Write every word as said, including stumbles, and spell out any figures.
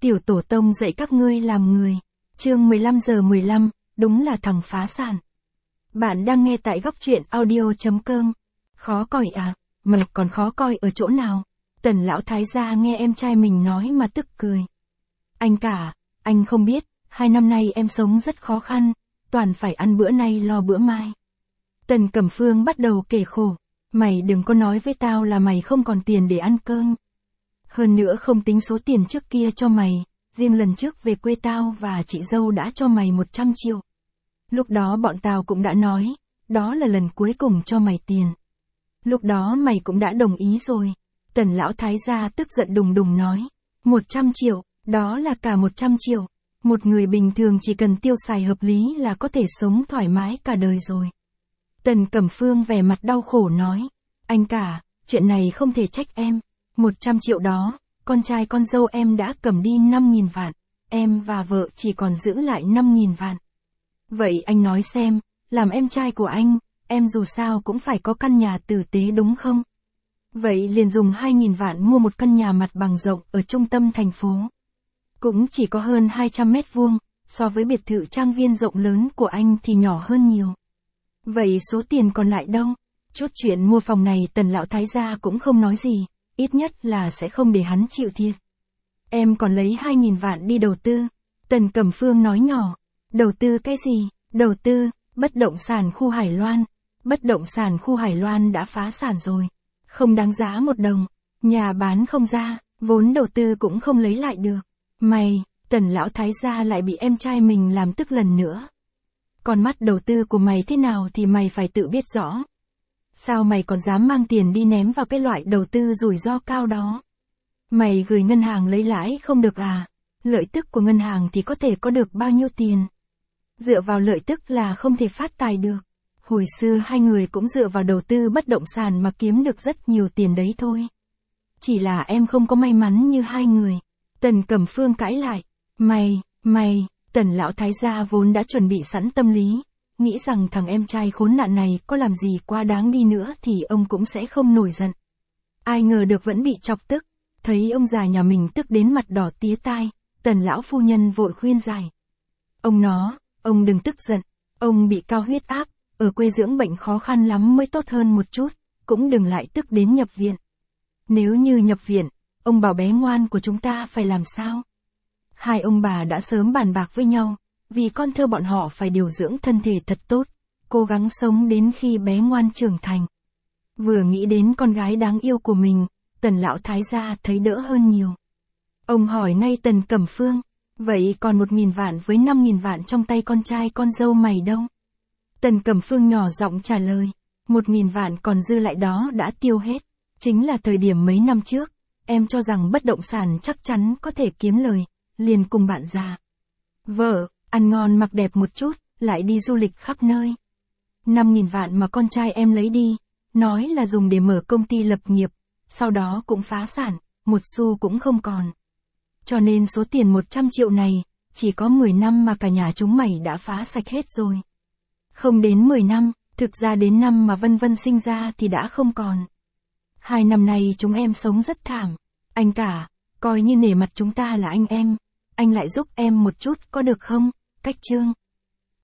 Tiểu tổ tông dạy các ngươi làm người. Chương mười lăm giờ mười lăm, đúng là thằng phá sản. Bạn đang nghe tại góc truyện audio chấm com. Khó coi à, mà còn khó coi ở chỗ nào? Tần lão thái gia nghe em trai mình nói mà tức cười. Anh cả, anh không biết, hai năm nay em sống rất khó khăn, toàn phải ăn bữa nay lo bữa mai. Tần Cẩm Phương bắt đầu kể khổ. Mày đừng có nói với tao là mày không còn tiền để ăn cơm. Hơn nữa không tính số tiền trước kia cho mày, riêng lần trước về quê tao và chị dâu đã cho mày một trăm triệu. Lúc đó bọn tao cũng đã nói, đó là lần cuối cùng cho mày tiền. Lúc đó mày cũng đã đồng ý rồi. Tần lão thái gia tức giận đùng đùng nói, một trăm triệu, đó là cả một trăm triệu. Một người bình thường chỉ cần tiêu xài hợp lý là có thể sống thoải mái cả đời rồi. Tần Cẩm Phương vẻ mặt đau khổ nói, anh cả, chuyện này không thể trách em. Một trăm triệu đó, con trai con dâu em đã cầm đi năm nghìn vạn, em và vợ chỉ còn giữ lại năm nghìn vạn. Vậy anh nói xem, làm em trai của anh, em dù sao cũng phải có căn nhà tử tế đúng không? Vậy liền dùng hai nghìn vạn mua một căn nhà mặt bằng rộng ở trung tâm thành phố. Cũng chỉ có hơn hai trăm mét vuông, so với biệt thự trang viên rộng lớn của anh thì nhỏ hơn nhiều. Vậy số tiền còn lại đâu? Chốt chuyện mua phòng này Tần lão thái gia cũng không nói gì, ít nhất là sẽ không để hắn chịu thiệt. Em còn lấy hai nghìn vạn đi đầu tư. Tần Cẩm Phương nói nhỏ, đầu tư cái gì? Đầu tư, bất động sản khu Hải Loan. Bất động sản khu Hải Loan đã phá sản rồi. Không đáng giá một đồng. Nhà bán không ra, vốn đầu tư cũng không lấy lại được. Mày, Tần lão thái gia lại bị em trai mình làm tức lần nữa. Con mắt đầu tư của mày thế nào thì mày phải tự biết rõ. Sao mày còn dám mang tiền đi ném vào cái loại đầu tư rủi ro cao đó? Mày gửi ngân hàng lấy lãi không được à? Lợi tức của ngân hàng thì có thể có được bao nhiêu tiền? Dựa vào lợi tức là không thể phát tài được. Hồi xưa hai người cũng dựa vào đầu tư bất động sản mà kiếm được rất nhiều tiền đấy thôi. Chỉ là em không có may mắn như hai người. Tần Cẩm Phương cãi lại. Mày, mày, Tần lão thái gia vốn đã chuẩn bị sẵn tâm lý. Nghĩ rằng thằng em trai khốn nạn này có làm gì quá đáng đi nữa thì ông cũng sẽ không nổi giận. Ai ngờ được vẫn bị chọc tức. Thấy ông già nhà mình tức đến mặt đỏ tía tai, Tần lão phu nhân vội khuyên giải. Ông nó, ông đừng tức giận, ông bị cao huyết áp, ở quê dưỡng bệnh khó khăn lắm mới tốt hơn một chút, cũng đừng lại tức đến nhập viện. Nếu như nhập viện, ông bảo bé ngoan của chúng ta phải làm sao? Hai ông bà đã sớm bàn bạc với nhau, vì con thơ bọn họ phải điều dưỡng thân thể thật tốt, cố gắng sống đến khi bé ngoan trưởng thành. Vừa nghĩ đến con gái đáng yêu của mình, Tần lão thái gia thấy đỡ hơn nhiều. Ông hỏi ngay Tần Cẩm Phương, vậy còn một nghìn vạn với năm nghìn vạn trong tay con trai con dâu mày đâu? Tần Cẩm Phương nhỏ giọng trả lời, một nghìn vạn còn dư lại đó đã tiêu hết. Chính là thời điểm mấy năm trước, em cho rằng bất động sản chắc chắn có thể kiếm lời, liền cùng bạn già. Vợ, ăn ngon mặc đẹp một chút, lại đi du lịch khắp nơi. năm nghìn vạn mà con trai em lấy đi, nói là dùng để mở công ty lập nghiệp, sau đó cũng phá sản, một xu cũng không còn. Cho nên số tiền một trăm triệu này, chỉ có mười năm mà cả nhà chúng mày đã phá sạch hết rồi. Không đến mười năm, thực ra đến năm mà Vân Vân sinh ra thì đã không còn. Hai năm nay chúng em sống rất thảm. Anh cả, coi như nể mặt chúng ta là anh em, anh lại giúp em một chút có được không? Cách chương.